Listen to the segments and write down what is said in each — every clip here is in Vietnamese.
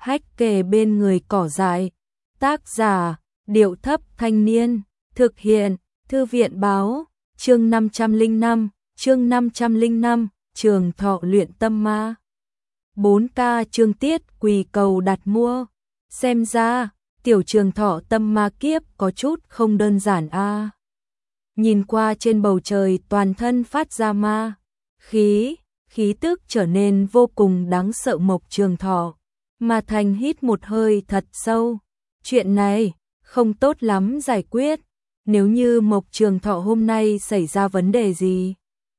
hách kề bên người cỏ dại. Tác giả, Điệu Thấp Thanh Niên. Thực hiện, Thư viện Báo. Chương 505, Trường Thọ luyện tâm ma. 4K chương tiết quỳ cầu đặt mua. Xem ra, tiểu Trường Thọ tâm ma kiếp có chút không đơn giản a. Nhìn qua trên bầu trời toàn thân phát ra ma khí tức trở nên vô cùng đáng sợ. Mộc Trường Thọ mà Thành hít một hơi thật sâu. Chuyện này không tốt lắm giải quyết. Nếu như Mộc Trường Thọ hôm nay xảy ra vấn đề gì,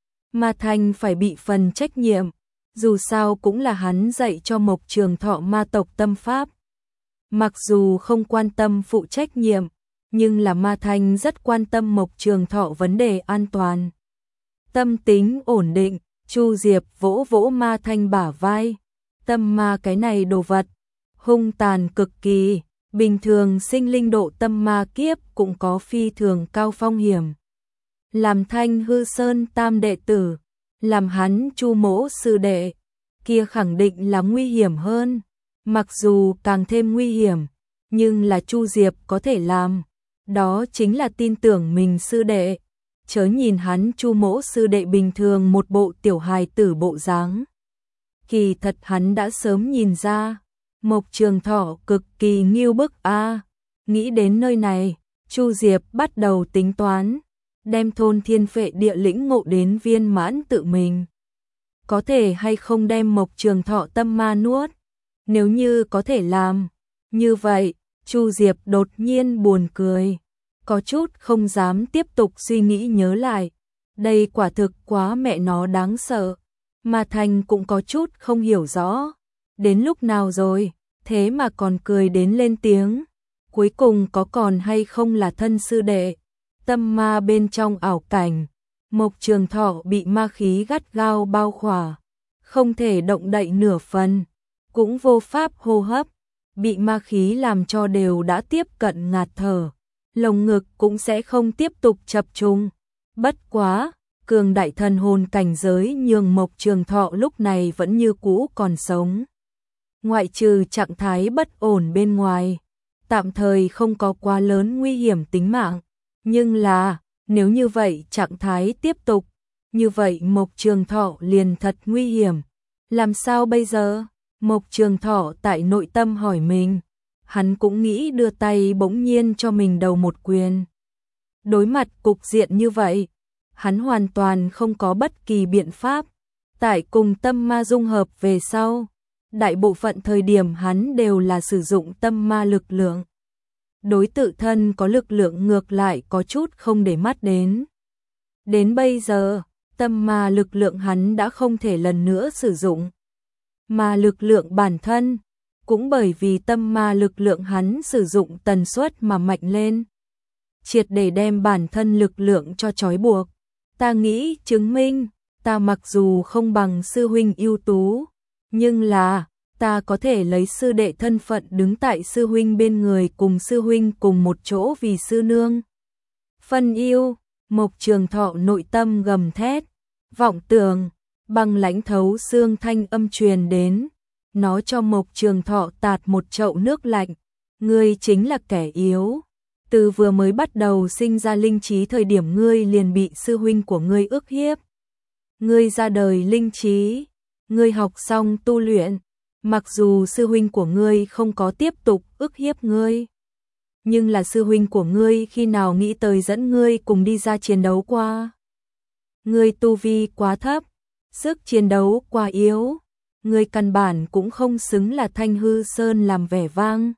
mà Thành phải bị phần trách nhiệm. Dù sao cũng là hắn dạy cho Mộc Trường Thọ ma tộc tâm pháp. Mặc dù không quan tâm phụ trách nhiệm, nhưng là Ma Thành rất quan tâm Mộc Trường Thọ vấn đề an toàn. Tâm tính ổn định, Chu Diệp vỗ vỗ Ma Thành bả vai. Tâm ma cái này đồ vật, hung tàn cực kỳ. Bình thường sinh linh độ tâm ma kiếp cũng có phi thường cao phong hiểm. Làm Thanh Hư Sơn tam đệ tử, làm hắn Chu mỗ sư đệ, kia khẳng định là nguy hiểm hơn. Mặc dù càng thêm nguy hiểm, nhưng là Chu Diệp có thể làm, đó chính là tin tưởng mình sư đệ. Chớ nhìn hắn Chu mỗ sư đệ bình thường một bộ tiểu hài tử bộ dáng. Kỳ thật hắn đã sớm nhìn ra, Mộc Trường Thọ cực kỳ nghiêu bức a. Nghĩ đến nơi này, Chu Diệp bắt đầu tính toán, đem thôn Thiên Phệ địa lĩnh ngộ đến viên mãn tự mình. Có thể hay không đem Mộc Trường Thọ tâm ma nuốt? Nếu như có thể làm như vậy, Chu Diệp đột nhiên buồn cười, có chút không dám tiếp tục suy nghĩ nhớ lại. Đây quả thực quá mẹ nó đáng sợ. Mà Thành cũng có chút không hiểu rõ. Đến lúc nào rồi, thế mà còn cười đến lên tiếng. Cuối cùng có còn hay không là thân sư đệ. Tâm ma bên trong ảo cảnh, Mộc Trường Thọ bị ma khí gắt gao bao khỏa, không thể động đậy nửa phần, cũng vô pháp hô hấp, bị ma khí làm cho đều đã tiếp cận ngạt thở, lồng ngực cũng sẽ không tiếp tục chập trùng. Bất quá, cường đại thần hồn cảnh giới nhường Mộc Trường Thọ lúc này vẫn như cũ còn sống. Ngoại trừ trạng thái bất ổn bên ngoài, tạm thời không có quá lớn nguy hiểm tính mạng. Nhưng là, nếu như vậy trạng thái tiếp tục, như vậy Mộc Trường Thọ liền thật nguy hiểm. Làm sao bây giờ? Mộc Trường Thọ tại nội tâm hỏi mình. Hắn cũng nghĩ đưa tay bỗng nhiên cho mình đầu một quyền. Đối mặt cục diện như vậy, hắn hoàn toàn không có bất kỳ biện pháp. Tại cùng tâm ma dung hợp về sau, đại bộ phận thời điểm hắn đều là sử dụng tâm ma lực lượng. Đối tự thân có lực lượng ngược lại có chút không để mắt đến. Đến bây giờ, tâm ma lực lượng hắn đã không thể lần nữa sử dụng. Mà lực lượng bản thân, cũng bởi vì tâm ma lực lượng hắn sử dụng tần suất mà mạnh lên. Triệt để đem bản thân lực lượng cho trói buộc. Ta nghĩ chứng minh, ta mặc dù không bằng sư huynh ưu tú, nhưng là ta có thể lấy sư đệ thân phận đứng tại sư huynh bên người, cùng sư huynh cùng một chỗ vì sư nương. Phân yêu, Mộc Trường Thọ nội tâm gầm thét, vọng tưởng, băng lãnh thấu xương thanh âm truyền đến, nó cho Mộc Trường Thọ tạt một chậu nước lạnh. Ngươi chính là kẻ yếu. Từ vừa mới bắt đầu sinh ra linh trí thời điểm ngươi liền bị sư huynh của ngươi ức hiếp. Ngươi ra đời linh trí, ngươi học xong tu luyện. Mặc dù sư huynh của ngươi không có tiếp tục ức hiếp ngươi, nhưng là sư huynh của ngươi khi nào nghĩ tới dẫn ngươi cùng đi ra chiến đấu qua. Ngươi tu vi quá thấp, sức chiến đấu quá yếu, ngươi căn bản cũng không xứng là Thanh Hư Sơn làm vẻ vang.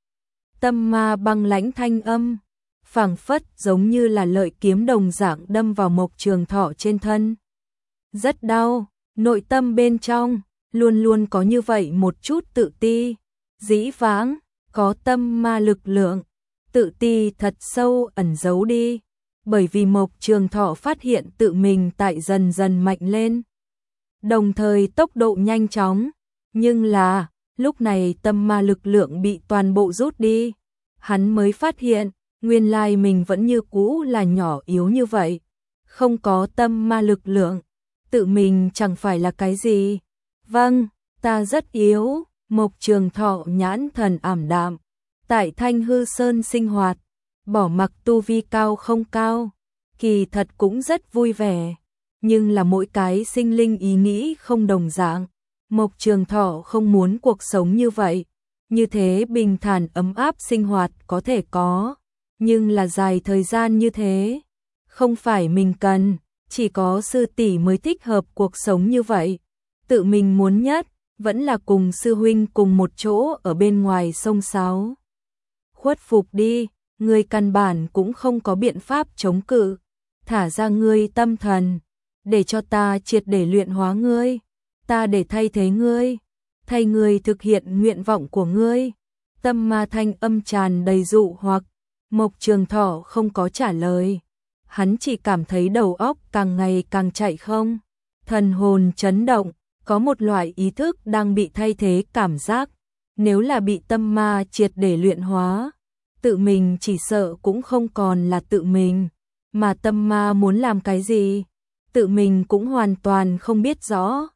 Tâm ma băng lãnh thanh âm, phảng phất giống như là lợi kiếm đồng dạng đâm vào Mộc Trường Thọ trên thân. Rất đau, nội tâm bên trong luôn luôn có như vậy một chút tự ti, dĩ vãng, có tâm ma lực lượng, tự ti thật sâu ẩn giấu đi, bởi vì Mộc Trường Thọ phát hiện tự mình tại dần dần mạnh lên, đồng thời tốc độ nhanh chóng, nhưng là, lúc này tâm ma lực lượng bị toàn bộ rút đi, hắn mới phát hiện, nguyên lai mình vẫn như cũ là nhỏ yếu như vậy, không có tâm ma lực lượng, tự mình chẳng phải là cái gì. Vâng, ta rất yếu, Mộc Trường Thọ nhãn thần ảm đạm, tại Thanh Hư Sơn sinh hoạt, bỏ mặc tu vi cao không cao, kỳ thật cũng rất vui vẻ, nhưng là mỗi cái sinh linh ý nghĩ không đồng dạng. Mộc Trường Thọ không muốn cuộc sống như vậy, như thế bình thản ấm áp sinh hoạt có thể có, nhưng là dài thời gian như thế, không phải mình cần, chỉ có sư tỷ mới thích hợp cuộc sống như vậy. Tự mình muốn nhất, vẫn là cùng sư huynh cùng một chỗ ở bên ngoài sông Sáo. Khuất phục đi, ngươi căn bản cũng không có biện pháp chống cự, thả ra ngươi tâm thần, để cho ta triệt để luyện hóa ngươi, ta để thay thế ngươi, thay ngươi thực hiện nguyện vọng của ngươi. Tâm ma thanh âm tràn đầy dụ hoặc, Mộc Trường Thọ không có trả lời, hắn chỉ cảm thấy đầu óc càng ngày càng chạy không, thần hồn chấn động, có một loại ý thức đang bị thay thế cảm giác, nếu là bị tâm ma triệt để luyện hóa, tự mình chỉ sợ cũng không còn là tự mình, mà tâm ma muốn làm cái gì, tự mình cũng hoàn toàn không biết rõ.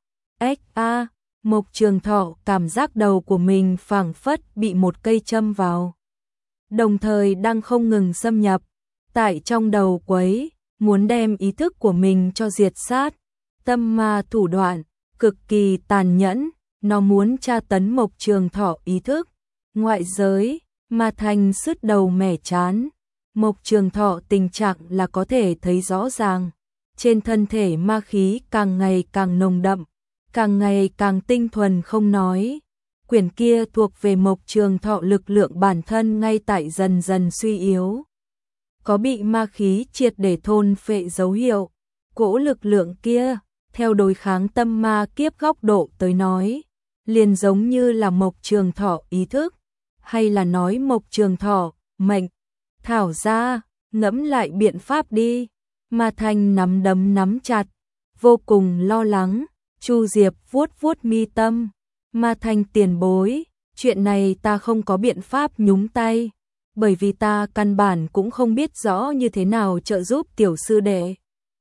Mộc Trường Thọ cảm giác đầu của mình phảng phất bị một cây châm vào, đồng thời đang không ngừng xâm nhập, tại trong đầu quấy, muốn đem ý thức của mình cho diệt sát. Tâm ma thủ đoạn cực kỳ tàn nhẫn, nó muốn tra tấn Mộc Trường Thọ ý thức. Ngoại giới, ma thanh sứt đầu mẻ chán, Mộc Trường Thọ tình trạng là có thể thấy rõ ràng, trên thân thể ma khí càng ngày càng nồng đậm, càng ngày càng tinh thuần không nói. Quyển kia thuộc về Mộc Trường Thọ lực lượng bản thân ngay tại dần dần suy yếu, có bị ma khí triệt để thôn phệ dấu hiệu. Cỗ lực lượng kia, theo đối kháng tâm ma kiếp góc độ tới nói, liền giống như là Mộc Trường Thọ ý thức, hay là nói Mộc Trường Thọ mệnh. Thảo ra, ngẫm lại biện pháp đi. Ma Thanh nắm đấm nắm chặt, vô cùng lo lắng. Chu Diệp vuốt vuốt mi tâm, Ma Thanh tiền bối, chuyện này ta không có biện pháp nhúng tay, bởi vì ta căn bản cũng không biết rõ như thế nào trợ giúp tiểu sư đệ.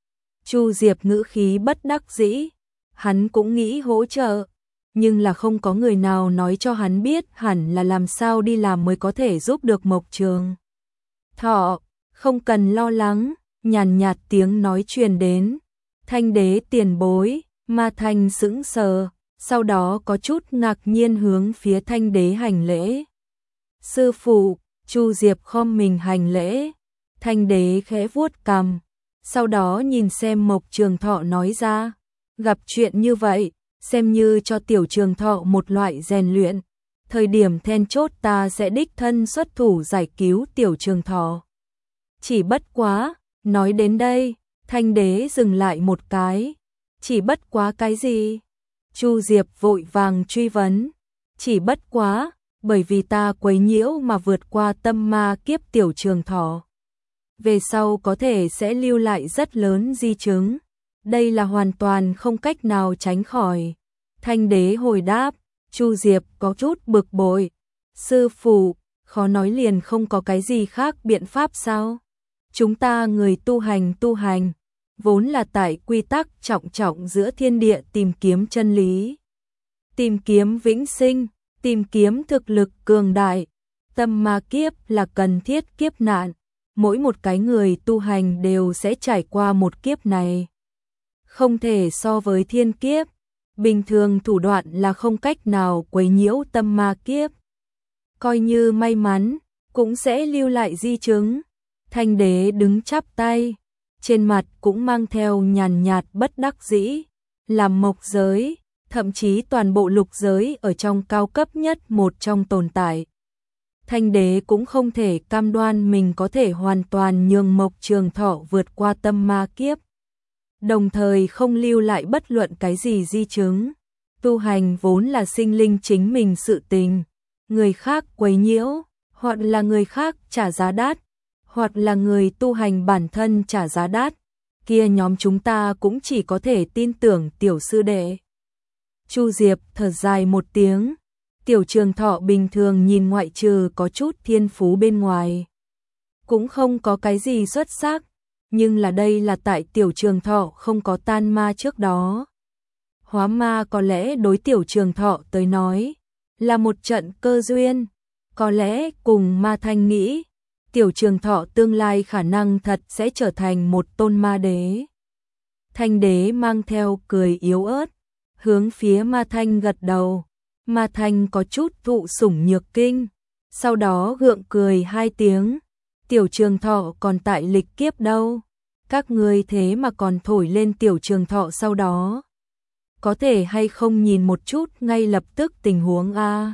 Chu Diệp ngữ khí bất đắc dĩ, hắn cũng nghĩ hỗ trợ, nhưng là không có người nào nói cho hắn biết hẳn là làm sao đi làm mới có thể giúp được Mộc Trường Thọ. Không cần lo lắng, nhàn nhạt tiếng nói truyền đến. Thanh đế tiền bối. Ma Thanh sững sờ, sau đó có chút ngạc nhiên hướng phía Thanh đế hành lễ. Sư phụ. Chu Diệp khom mình hành lễ. Thanh đế khẽ vuốt cằm, sau đó nhìn xem Mộc Trường Thọ nói ra, gặp chuyện như vậy, xem như cho tiểu Trường Thọ một loại rèn luyện, thời điểm then chốt ta sẽ đích thân xuất thủ giải cứu tiểu Trường Thọ. Chỉ bất quá, nói đến đây, Thanh đế dừng lại một cái. Chỉ bất quá cái gì? Chu Diệp vội vàng truy vấn. Chỉ bất quá, bởi vì ta quấy nhiễu mà vượt qua tâm ma kiếp tiểu Trường Thọ, về sau có thể sẽ lưu lại rất lớn di chứng. Đây là hoàn toàn không cách nào tránh khỏi. Thanh đế hồi đáp. Chu Diệp có chút bực bội. Sư phụ, khó nói liền không có cái gì khác biện pháp sao? Chúng ta người tu hành, vốn là tại quy tắc trọng trọng giữa thiên địa tìm kiếm chân lý, tìm kiếm vĩnh sinh, tìm kiếm thực lực cường đại. Tâm ma kiếp là cần thiết kiếp nạn, mỗi một cái người tu hành đều sẽ trải qua một kiếp này. Không thể so với thiên kiếp, bình thường thủ đoạn là không cách nào quấy nhiễu tâm ma kiếp. Coi như may mắn, cũng sẽ lưu lại di chứng. Thanh đế đứng chắp tay, trên mặt cũng mang theo nhàn nhạt bất đắc dĩ. Làm mộc giới, thậm chí toàn bộ lục giới ở trong cao cấp nhất một trong tồn tại. Thanh đế cũng không thể cam đoan mình có thể hoàn toàn nhường Mộc Trường Thọ vượt qua tâm ma kiếp, đồng thời không lưu lại bất luận cái gì di chứng. Tu hành vốn là sinh linh chính mình sự tình, người khác quấy nhiễu, hoặc là người khác trả giá đắt, hoặc là người tu hành bản thân trả giá đắt, kia nhóm chúng ta cũng chỉ có thể tin tưởng tiểu sư đệ. Chu Diệp thở dài một tiếng. Tiểu Trường Thọ bình thường nhìn ngoại trừ có chút thiên phú bên ngoài, cũng không có cái gì xuất sắc, nhưng là đây là tại Tiểu Trường Thọ không có tan ma trước đó. Hóa ma có lẽ đối Tiểu Trường Thọ tới nói là một trận cơ duyên. Có lẽ cùng Ma Thanh nghĩ, Tiểu Trường Thọ tương lai khả năng thật sẽ trở thành một tôn ma đế. Thanh đế mang theo cười yếu ớt, hướng phía Ma Thanh gật đầu. Ma Thanh có chút thụ sủng nhược kinh, sau đó gượng cười 2 tiếng. Tiểu Trường Thọ còn tại lịch kiếp đâu, các ngươi thế mà còn thổi lên Tiểu Trường Thọ sau đó. Có thể hay không nhìn một chút ngay lập tức tình huống a?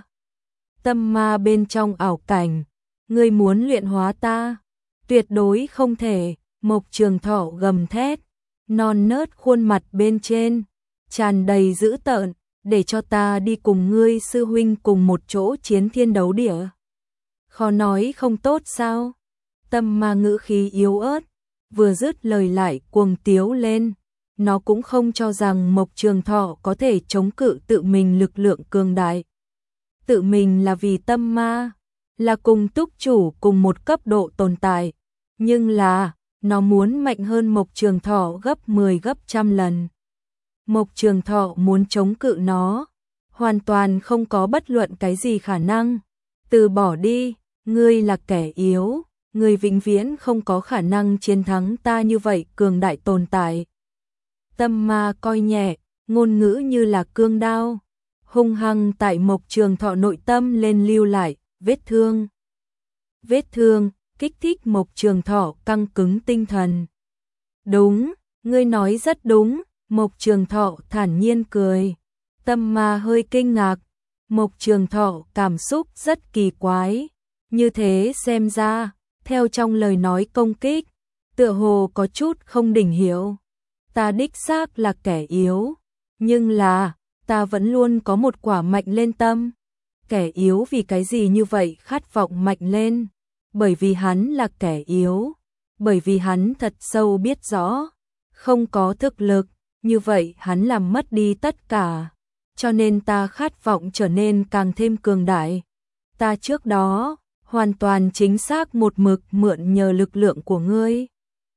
Tâm ma bên trong ảo cảnh, ngươi muốn luyện hóa ta? Tuyệt đối không thể. Mộc Trường Thọ gầm thét, non nớt khuôn mặt bên trên tràn đầy dữ tợn, để cho ta đi cùng ngươi sư huynh cùng một chỗ chiến thiên đấu địa. Khó nói không tốt sao? Tâm ma ngữ khí yếu ớt, vừa dứt lời lại cuồng tiếu lên. Nó cũng không cho rằng Mộc Trường Thọ có thể chống cự tự mình lực lượng cường đại. Tự mình là vì tâm ma, là cùng túc chủ cùng một cấp độ tồn tại, nhưng là nó muốn mạnh hơn Mộc Trường Thọ gấp 10 gấp trăm lần. Mộc Trường Thọ muốn chống cự nó, hoàn toàn không có bất luận cái gì khả năng. Từ bỏ đi, ngươi là kẻ yếu, ngươi vĩnh viễn không có khả năng chiến thắng ta như vậy cường đại tồn tại. Tâm ma coi nhẹ, ngôn ngữ như là cương đao, hung hăng tại Mộc Trường Thọ nội tâm lên lưu lại vết thương. Vết thương kích thích Mộc Trường Thọ căng cứng tinh thần. Đúng, ngươi nói rất đúng. Mộc Trường Thọ thản nhiên cười. Tâm ma hơi kinh ngạc. Mộc Trường Thọ cảm xúc rất kỳ quái. Như thế xem ra, theo trong lời nói công kích, tựa hồ có chút không đỉnh hiểu. Ta đích xác là kẻ yếu, nhưng là ta vẫn luôn có một quả mạnh lên tâm. Kẻ yếu vì cái gì như vậy khát vọng mạnh lên? Bởi vì hắn là kẻ yếu, bởi vì hắn thật sâu biết rõ, không có thực lực, như vậy hắn làm mất đi tất cả. Cho nên ta khát vọng trở nên càng thêm cường đại. Ta trước đó, hoàn toàn chính xác một mực mượn nhờ lực lượng của ngươi.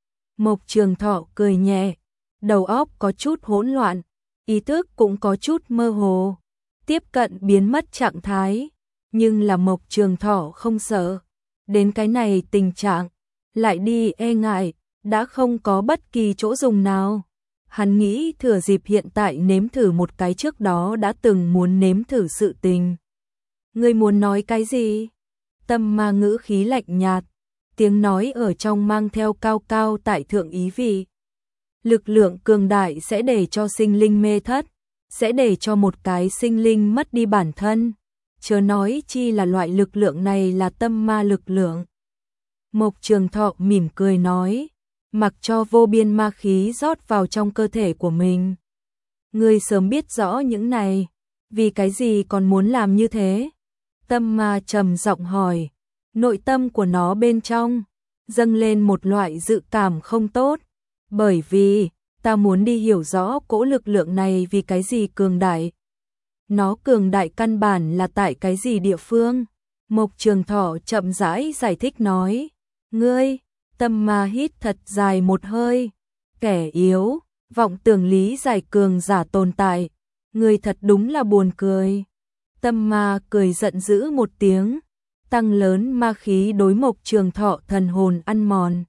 Mộc Trường Thọ cười nhẹ, đầu óc có chút hỗn loạn, ý thức cũng có chút mơ hồ, tiếp cận biến mất trạng thái. Nhưng là Mộc Trường Thọ không sợ. Đến cái này tình trạng, lại đi e ngại, đã không có bất kỳ chỗ dùng nào. Hắn nghĩ thừa dịp hiện tại nếm thử một cái trước đó đã từng muốn nếm thử sự tình. Ngươi muốn nói cái gì? Tâm ma ngữ khí lạnh nhạt, tiếng nói ở trong mang theo cao cao tại thượng ý vị. Lực lượng cường đại sẽ để cho sinh linh mê thất, sẽ để cho một cái sinh linh mất đi bản thân. Chớ nói chi là loại lực lượng này là tâm ma lực lượng. Mộc Trường Thọ mỉm cười nói, mặc cho vô biên ma khí rót vào trong cơ thể của mình. Ngươi sớm biết rõ những này, vì cái gì còn muốn làm như thế? Tâm ma trầm giọng hỏi, nội tâm của nó bên trong dâng lên một loại dự cảm không tốt, bởi vì ta muốn đi hiểu rõ cỗ lực lượng này vì cái gì cường đại. Nó cường đại căn bản là tại cái gì địa phương? Mộc Trường Thọ chậm rãi giải thích nói, ngươi. Tâm ma hít thật dài một hơi, kẻ yếu, vọng tưởng lý giải cường giả tồn tại, ngươi thật đúng là buồn cười. Tâm ma cười giận dữ một tiếng, tăng lớn ma khí đối Mộc Trường Thọ thần hồn ăn mòn.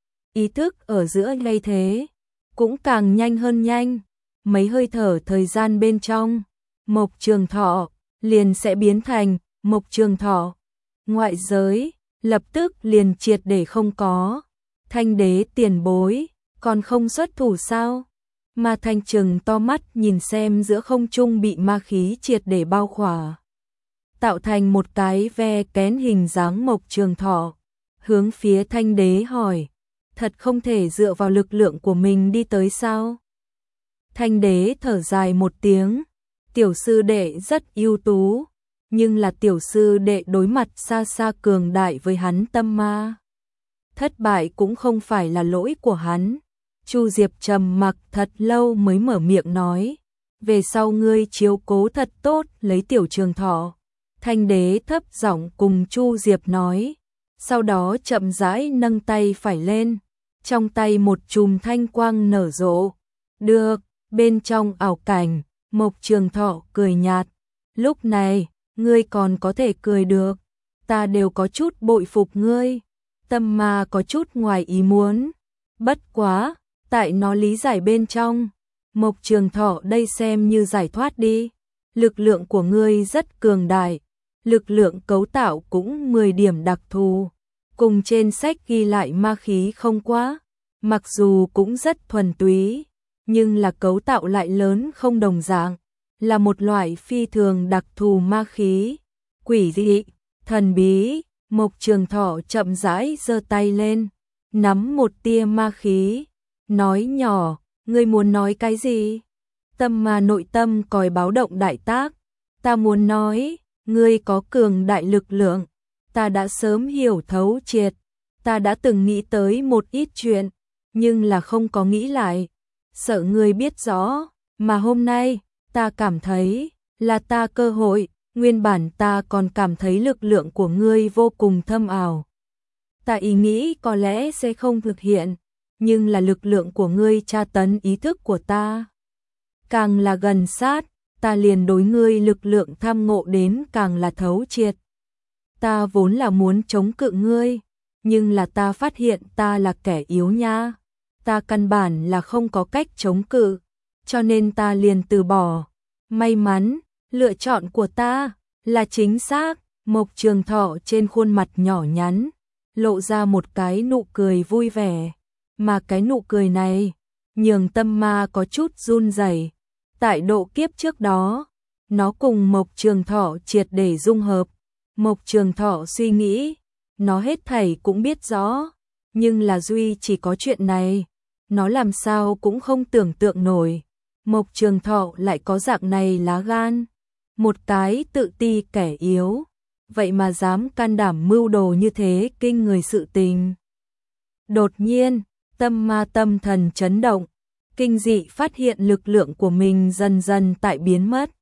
Ý thức ở giữa lây thế, cũng càng nhanh hơn nhanh, mấy hơi thở thời gian bên trong, Mộc Trường Thọ liền sẽ biến thành Mộc Trường Thọ. Ngoại giới lập tức liền triệt để không có. Thanh đế tiền bối, còn không xuất thủ sao? Ma Thanh trừng to mắt nhìn xem giữa không trung bị ma khí triệt để bao khỏa, tạo thành một cái ve kén hình dáng Mộc Trường Thọ. Hướng phía Thanh đế hỏi, thật không thể dựa vào lực lượng của mình đi tới sao? Thanh đế thở dài một tiếng, tiểu sư đệ rất ưu tú, nhưng là tiểu sư đệ đối mặt xa xa cường đại với hắn tâm ma. Thất bại cũng không phải là lỗi của hắn. Chu Diệp trầm mặc thật lâu mới mở miệng nói, về sau ngươi chiếu cố thật tốt lấy Tiểu Trường Thọ. Thanh đế thấp giọng cùng Chu Diệp nói, sau đó chậm rãi nâng tay phải lên, trong tay một chùm thanh quang nở rộ. Được, bên trong ảo cảnh, Mộc Trường Thọ cười nhạt, lúc này, ngươi còn có thể cười được, ta đều có chút bội phục ngươi. Tâm Ma có chút ngoài ý muốn, bất quá, tại nó lý giải bên trong, Mộc Trường Thọ đây xem như giải thoát đi. Lực lượng của ngươi rất cường đại, lực lượng cấu tạo cũng 10 điểm đặc thù, cùng trên sách ghi lại ma khí không quá, mặc dù cũng rất thuần túy, nhưng là cấu tạo lại lớn không đồng dạng, là một loại phi thường đặc thù ma khí, quỷ dị, thần bí. Mộc Trường Thọ chậm rãi giơ tay lên, nắm một tia ma khí, nói nhỏ, ngươi muốn nói cái gì? Tâm Ma nội tâm còi báo động đại tác, ta muốn nói, ngươi có cường đại lực lượng, ta đã sớm hiểu thấu triệt, ta đã từng nghĩ tới một ít chuyện, nhưng là không có nghĩ lại, sợ ngươi biết rõ, mà hôm nay, ta cảm thấy, là ta cơ hội, nguyên bản ta còn cảm thấy lực lượng của ngươi vô cùng thâm ảo. Ta ý nghĩ có lẽ sẽ không thực hiện, nhưng là lực lượng của ngươi tra tấn ý thức của ta. Càng là gần sát, ta liền đối ngươi lực lượng tham ngộ đến càng là thấu triệt. Ta vốn là muốn chống cự ngươi, nhưng là ta phát hiện ta là kẻ yếu nha. Ta căn bản là không có cách chống cự, cho nên ta liền từ bỏ. May mắn, lựa chọn của ta là chính xác. Mộc Trường Thọ trên khuôn mặt nhỏ nhắn, lộ ra một cái nụ cười vui vẻ, mà cái nụ cười này, nhường Tâm Ma có chút run rẩy. Tại độ kiếp trước đó, nó cùng Mộc Trường Thọ triệt để dung hợp. Mộc Trường Thọ suy nghĩ, nó hết thảy cũng biết rõ, nhưng là duy chỉ có chuyện này, nó làm sao cũng không tưởng tượng nổi. Mộc Trường Thọ lại có dạng này lá gan, một cái tự ti kẻ yếu, vậy mà dám can đảm mưu đồ như thế kinh người sự tình. Đột nhiên, Tâm Ma tâm thần chấn động, kinh dị phát hiện lực lượng của mình dần dần tại biến mất.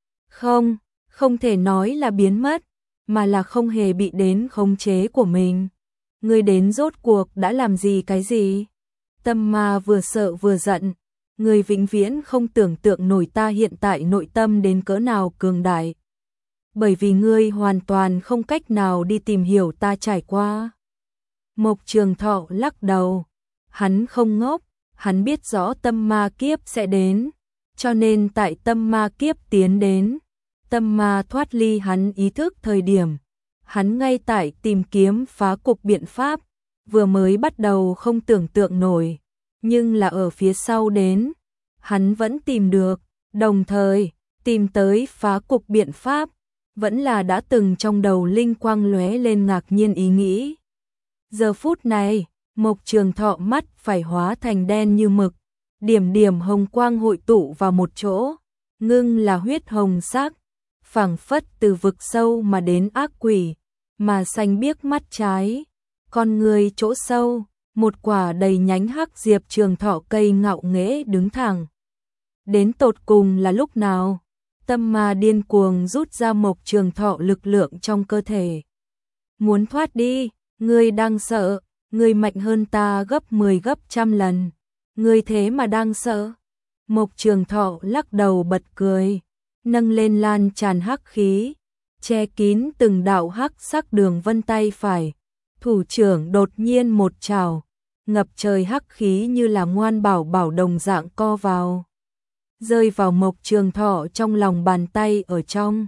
Không thể nói là biến mất, mà là không hề bị đến khống chế của mình. Ngươi đến rốt cuộc đã làm gì cái gì? Tâm Ma vừa sợ vừa giận, ngươi vĩnh viễn không tưởng tượng nổi ta hiện tại nội tâm đến cỡ nào cường đại. Bởi vì ngươi hoàn toàn không cách nào đi tìm hiểu ta trải qua. Mộc Trường Thọ lắc đầu, hắn không ngốc, hắn biết rõ tâm ma kiếp sẽ đến, cho nên tại tâm ma kiếp tiến đến, tâm ma thoát ly hắn ý thức thời điểm, hắn ngay tại tìm kiếm phá cục biện pháp, vừa mới bắt đầu không tưởng tượng nổi, nhưng là ở phía sau đến, hắn vẫn tìm được, đồng thời tìm tới phá cục biện pháp, vẫn là đã từng trong đầu linh quang lóe lên ngạc nhiên ý nghĩ. Giờ phút này, Mộc Trường Thọ mắt phải hóa thành đen như mực, điểm điểm hồng quang hội tụ vào một chỗ, ngưng là huyết hồng sắc, phảng phất từ vực sâu mà đến ác quỷ, mà xanh biếc mắt trái, con người chỗ sâu, một quả đầy nhánh hắc diệp trường thọ cây ngạo nghễ đứng thẳng. Đến tột cùng là lúc nào? Tâm Ma điên cuồng rút ra Mộc Trường Thọ lực lượng trong cơ thể. Muốn thoát đi, ngươi đang sợ, ngươi mạnh hơn ta gấp 10 gấp trăm lần. Ngươi thế mà đang sợ. Mộc Trường Thọ lắc đầu bật cười, nâng lên lan tràn hắc khí, che kín từng đạo hắc sắc đường vân tay phải. Thủ trưởng đột nhiên một trào, ngập trời hắc khí như là ngoan bảo bảo đồng dạng co vào, rơi vào Mộc Trường Thọ trong lòng bàn tay ở trong.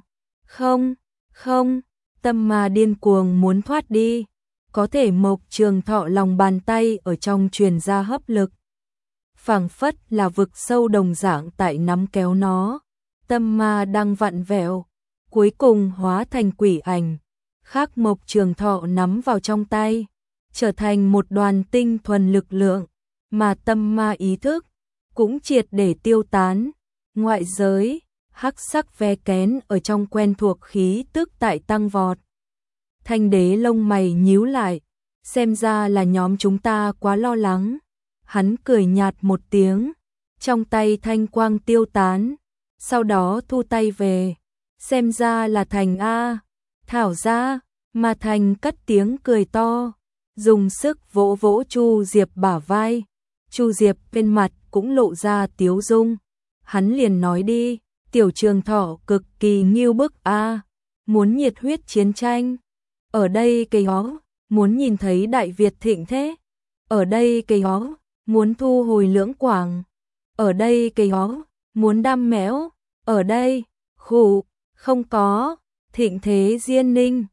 Không, Tâm Ma điên cuồng muốn thoát đi, có thể Mộc Trường Thọ lòng bàn tay ở trong truyền ra hấp lực, phảng phất là vực sâu đồng dạng tại nắm kéo nó. Tâm Ma đang vặn vẹo, cuối cùng hóa thành quỷ ảnh, khác Mộc Trường Thọ nắm vào trong tay, trở thành một đoàn tinh thuần lực lượng, mà Tâm Ma ý thức cũng triệt để tiêu tán. Ngoại giới, hắc sắc ve kén ở trong quen thuộc khí tức tại tăng vọt. Thanh Đế lông mày nhíu lại, xem ra là nhóm chúng ta quá lo lắng. Hắn cười nhạt một tiếng, trong tay thanh quang tiêu tán, sau đó thu tay về. Xem ra là Thành a. Thảo ra, mà Thành cất tiếng cười to, dùng sức vỗ vỗ Chu Diệp bả vai. Chu Diệp bên mặt cũng lộ ra tiếu dung. Hắn liền nói đi, Tiểu Trường Thọ cực kỳ nghiêu bức a. muốn nhiệt huyết chiến tranh. Ở đây cây hó, muốn nhìn thấy Đại Việt thịnh thế. Ở đây cây hó, muốn thu hồi Lưỡng Quảng. Ở đây cây hó, muốn đam mẽo. Ở đây, khụ, không có, thịnh thế Diên Ninh.